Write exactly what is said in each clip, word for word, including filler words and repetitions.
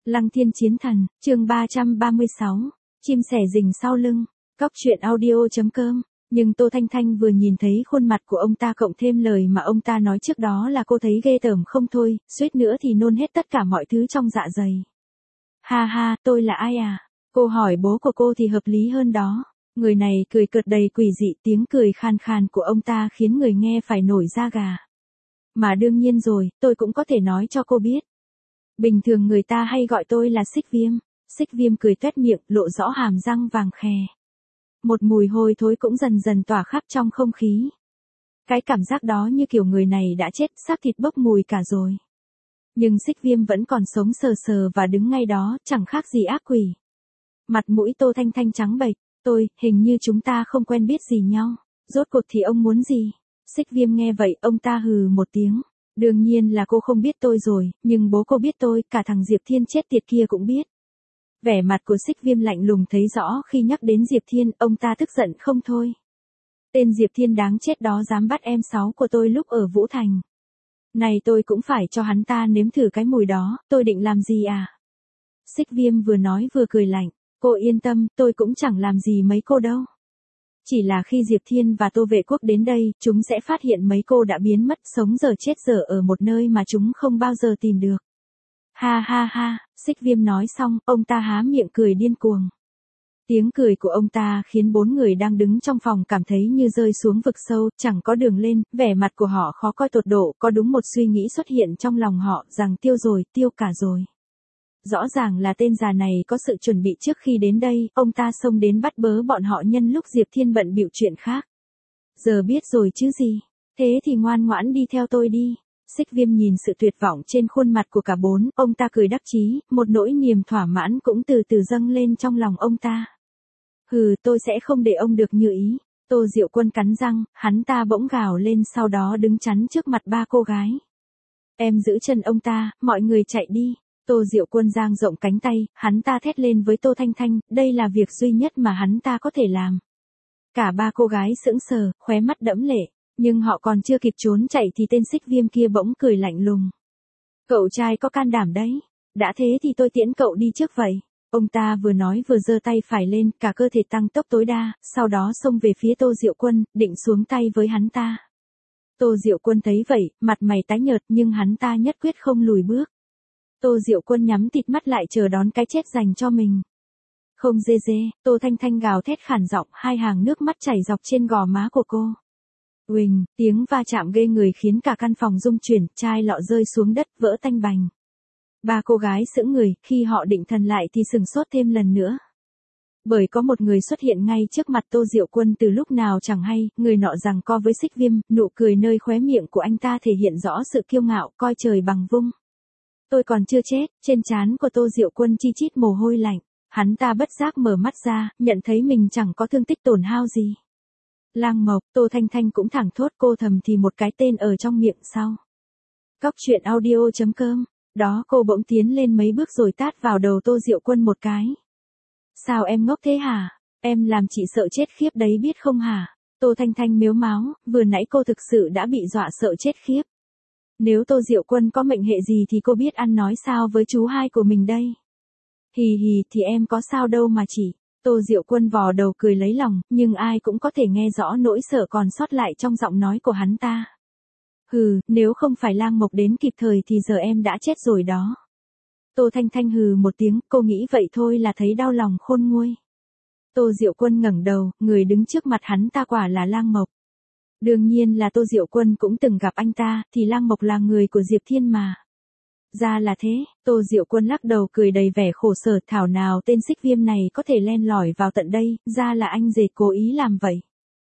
Lăng Thiên Chiến Thần, chương ba trăm ba mươi sáu, chim sẻ rình sau lưng, cóc truyện audio chấm com. Nhưng Tô Thanh Thanh vừa nhìn thấy khuôn mặt của ông ta cộng thêm lời mà ông ta nói trước đó là cô thấy ghê tởm không thôi, suýt nữa thì nôn hết tất cả mọi thứ trong dạ dày. Ha ha, tôi là ai à? Cô hỏi bố của cô thì hợp lý hơn đó. Người này cười cợt đầy quỷ dị, tiếng cười khan khan của ông ta khiến người nghe phải nổi da gà. Mà đương nhiên rồi, tôi cũng có thể nói cho cô biết. Bình thường người ta hay gọi tôi là Xích Viêm. Xích Viêm cười toét miệng, lộ rõ hàm răng vàng khè. Một mùi hôi thối cũng dần dần tỏa khắp trong không khí. Cái cảm giác đó như kiểu người này đã chết, xác thịt bốc mùi cả rồi. Nhưng Xích Viêm vẫn còn sống sờ sờ và đứng ngay đó, chẳng khác gì ác quỷ. Mặt mũi Tô Thanh Thanh trắng bệch, tôi, hình như chúng ta không quen biết gì nhau. Rốt cuộc thì ông muốn gì? Xích Viêm nghe vậy, ông ta hừ một tiếng. Đương nhiên là cô không biết tôi rồi, nhưng bố cô biết tôi, cả thằng Diệp Thiên chết tiệt kia cũng biết. Vẻ mặt của Xích Viêm lạnh lùng thấy rõ khi nhắc đến Diệp Thiên, ông ta tức giận không thôi. Tên Diệp Thiên đáng chết đó dám bắt em sáu của tôi lúc ở Vũ Thành. Này tôi cũng phải cho hắn ta nếm thử cái mùi đó, tôi định làm gì à? Xích Viêm vừa nói vừa cười lạnh, cô yên tâm, tôi cũng chẳng làm gì mấy cô đâu. Chỉ là khi Diệp Thiên và Tô Vệ Quốc đến đây, chúng sẽ phát hiện mấy cô đã biến mất sống giờ chết giờ ở một nơi mà chúng không bao giờ tìm được. Ha ha ha, Xích Viêm nói xong, ông ta há miệng cười điên cuồng. Tiếng cười của ông ta khiến bốn người đang đứng trong phòng cảm thấy như rơi xuống vực sâu, chẳng có đường lên, vẻ mặt của họ khó coi tột độ, có đúng một suy nghĩ xuất hiện trong lòng họ rằng tiêu rồi, tiêu cả rồi. Rõ ràng là tên già này có sự chuẩn bị trước khi đến đây, ông ta xông đến bắt bớ bọn họ nhân lúc Diệp Thiên bận bịu chuyện khác. Giờ biết rồi chứ gì, thế thì ngoan ngoãn đi theo tôi đi. Xích Viêm nhìn sự tuyệt vọng trên khuôn mặt của cả bốn, ông ta cười đắc chí, một nỗi niềm thỏa mãn cũng từ từ dâng lên trong lòng ông ta. Hừ, tôi sẽ không để ông được như ý. Tô Diệu Quân cắn răng, hắn ta bỗng gào lên sau đó đứng chắn trước mặt ba cô gái. Em giữ chân ông ta, mọi người chạy đi. Tô Diệu Quân dang rộng cánh tay, hắn ta thét lên với Tô Thanh Thanh, đây là việc duy nhất mà hắn ta có thể làm. Cả ba cô gái sững sờ, khóe mắt đẫm lệ, nhưng họ còn chưa kịp trốn chạy thì tên Xích Viêm kia bỗng cười lạnh lùng. Cậu trai có can đảm đấy, đã thế thì tôi tiễn cậu đi trước vậy. Ông ta vừa nói vừa giơ tay phải lên, cả cơ thể tăng tốc tối đa, sau đó xông về phía Tô Diệu Quân, định xuống tay với hắn ta. Tô Diệu Quân thấy vậy, mặt mày tái nhợt nhưng hắn ta nhất quyết không lùi bước. Tô Diệu Quân nhắm tịt mắt lại chờ đón cái chết dành cho mình. Không dê dê, Tô Thanh Thanh gào thét khản giọng, hai hàng nước mắt chảy dọc trên gò má của cô. Uỳnh, tiếng va chạm ghê người khiến cả căn phòng rung chuyển, chai lọ rơi xuống đất, vỡ tanh bành. Ba cô gái sững người, khi họ định thần lại thì sừng sốt thêm lần nữa. Bởi có một người xuất hiện ngay trước mặt Tô Diệu Quân từ lúc nào chẳng hay, người nọ giằng co với Xích Viêm, nụ cười nơi khóe miệng của anh ta thể hiện rõ sự kiêu ngạo, coi trời bằng vung. Tôi còn chưa chết, trên trán của Tô Diệu Quân chi chít mồ hôi lạnh, hắn ta bất giác mở mắt ra, nhận thấy mình chẳng có thương tích tổn hao gì. Lang Mộc, Tô Thanh Thanh cũng thẳng thốt cô thầm thì một cái tên ở trong miệng sau. Cóc truyện audio chấm com, đó cô bỗng tiến lên mấy bước rồi tát vào đầu Tô Diệu Quân một cái. Sao em ngốc thế hả? Em làm chị sợ chết khiếp đấy biết không hả? Tô Thanh Thanh mếu máo, vừa nãy cô thực sự đã bị dọa sợ chết khiếp. Nếu Tô Diệu Quân có mệnh hệ gì thì cô biết ăn nói sao với chú hai của mình đây. Hì hì thì em có sao đâu mà chỉ. Tô Diệu Quân vò đầu cười lấy lòng, nhưng ai cũng có thể nghe rõ nỗi sợ còn sót lại trong giọng nói của hắn ta. Hừ, nếu không phải Lang Mộc đến kịp thời thì giờ em đã chết rồi đó. Tô Thanh Thanh hừ một tiếng, cô nghĩ vậy thôi là thấy đau lòng khôn nguôi. Tô Diệu Quân ngẩng đầu, người đứng trước mặt hắn ta quả là Lang Mộc. Đương nhiên là Tô Diệu Quân cũng từng gặp anh ta, thì Lang Mộc là người của Diệp Thiên mà. Ra là thế, Tô Diệu Quân lắc đầu cười đầy vẻ khổ sở, thảo nào tên Xích Viêm này có thể len lỏi vào tận đây, ra là anh rể cố ý làm vậy.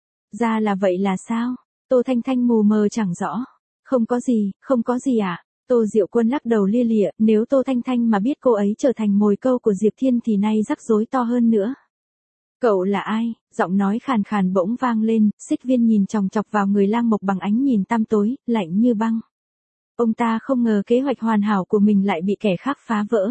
Ra là vậy là sao? Tô Thanh Thanh mù mờ chẳng rõ. Không có gì, không có gì ạ. À? Tô Diệu Quân lắc đầu lia lịa, nếu Tô Thanh Thanh mà biết cô ấy trở thành mồi câu của Diệp Thiên thì nay rắc rối to hơn nữa. Cậu là ai? Giọng nói khàn khàn bỗng vang lên, Xích Viêm nhìn chòng chọc vào người Lang Mộc bằng ánh nhìn tăm tối, lạnh như băng. Ông ta không ngờ kế hoạch hoàn hảo của mình lại bị kẻ khác phá vỡ.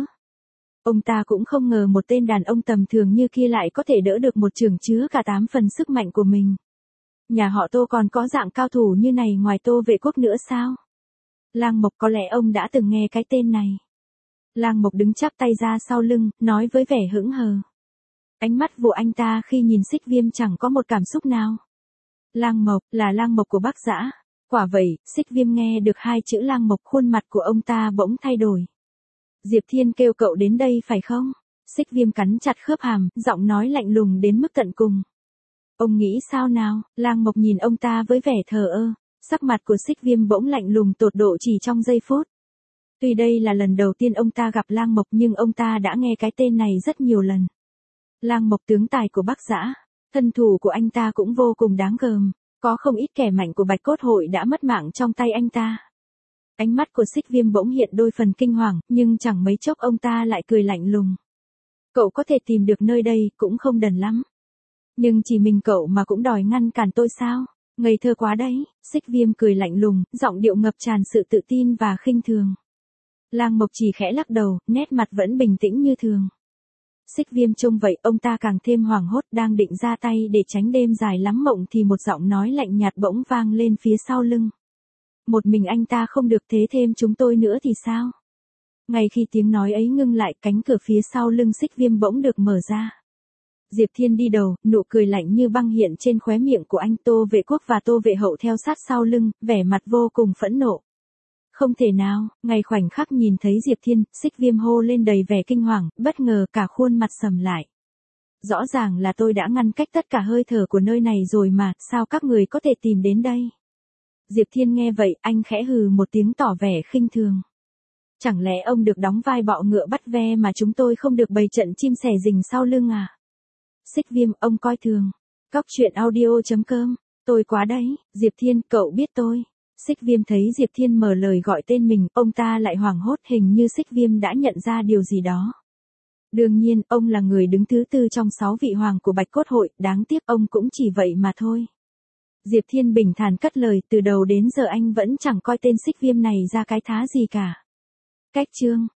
Ông ta cũng không ngờ một tên đàn ông tầm thường như kia lại có thể đỡ được một trường chứa cả tám phần sức mạnh của mình. Nhà họ Tô còn có dạng cao thủ như này ngoài Tô Vệ Quốc nữa sao? Lang Mộc, có lẽ ông đã từng nghe cái tên này. Lang Mộc đứng chắp tay ra sau lưng, nói với vẻ hững hờ. Ánh mắt của anh ta khi nhìn Xích Viêm chẳng có một cảm xúc nào. Lang Mộc, là Lang Mộc của Bắc Dã. Quả vậy, Xích Viêm nghe được hai chữ Lang Mộc, khuôn mặt của ông ta bỗng thay đổi. Diệp Thiên kêu cậu đến đây phải không? Xích Viêm cắn chặt khớp hàm, giọng nói lạnh lùng đến mức tận cùng. Ông nghĩ sao nào? Lang Mộc nhìn ông ta với vẻ thờ ơ, sắc mặt của Xích Viêm bỗng lạnh lùng tột độ chỉ trong giây phút. Tuy đây là lần đầu tiên ông ta gặp Lang Mộc nhưng ông ta đã nghe cái tên này rất nhiều lần. Lang Mộc tướng tài của Bắc Dã, thân thủ của anh ta cũng vô cùng đáng gờm, có không ít kẻ mạnh của Bạch Cốt Hội đã mất mạng trong tay anh ta. Ánh mắt của Xích Viêm bỗng hiện đôi phần kinh hoàng, nhưng chẳng mấy chốc ông ta lại cười lạnh lùng. Cậu có thể tìm được nơi đây cũng không đần lắm. Nhưng chỉ mình cậu mà cũng đòi ngăn cản tôi sao? Ngây thơ quá đấy. Xích Viêm cười lạnh lùng, giọng điệu ngập tràn sự tự tin và khinh thường. Lang Mộc chỉ khẽ lắc đầu, nét mặt vẫn bình tĩnh như thường. Xích Viêm trông vậy, ông ta càng thêm hoảng hốt, đang định ra tay để tránh đêm dài lắm mộng thì một giọng nói lạnh nhạt bỗng vang lên phía sau lưng. Một mình anh ta không được, thế thêm chúng tôi nữa thì sao? Ngay khi tiếng nói ấy ngưng lại, cánh cửa phía sau lưng Xích Viêm bỗng được mở ra. Diệp Thiên đi đầu, nụ cười lạnh như băng hiện trên khóe miệng của anh. Tô Vệ Quốc và Tô Vệ Hậu theo sát sau lưng, vẻ mặt vô cùng phẫn nộ. Không thể nào, ngay khoảnh khắc nhìn thấy Diệp Thiên, Xích Viêm hô lên đầy vẻ kinh hoàng, bất ngờ cả khuôn mặt sầm lại. Rõ ràng là tôi đã ngăn cách tất cả hơi thở của nơi này rồi mà, sao các người có thể tìm đến đây? Diệp Thiên nghe vậy, anh khẽ hừ một tiếng tỏ vẻ khinh thường. Chẳng lẽ ông được đóng vai bọ ngựa bắt ve mà chúng tôi không được bày trận chim sẻ rình sau lưng à? Xích Viêm, ông coi thường. Cóc truyện audio chấm com, tôi quá đấy. Diệp Thiên, cậu biết tôi. Xích Viêm thấy Diệp Thiên mở lời gọi tên mình, ông ta lại hoảng hốt, hình như Xích Viêm đã nhận ra điều gì đó. Đương nhiên, ông là người đứng thứ tư trong sáu vị hoàng của Bạch Cốt Hội, đáng tiếc ông cũng chỉ vậy mà thôi. Diệp Thiên bình thản cất lời, từ đầu đến giờ anh vẫn chẳng coi tên Xích Viêm này ra cái thá gì cả. Cách chương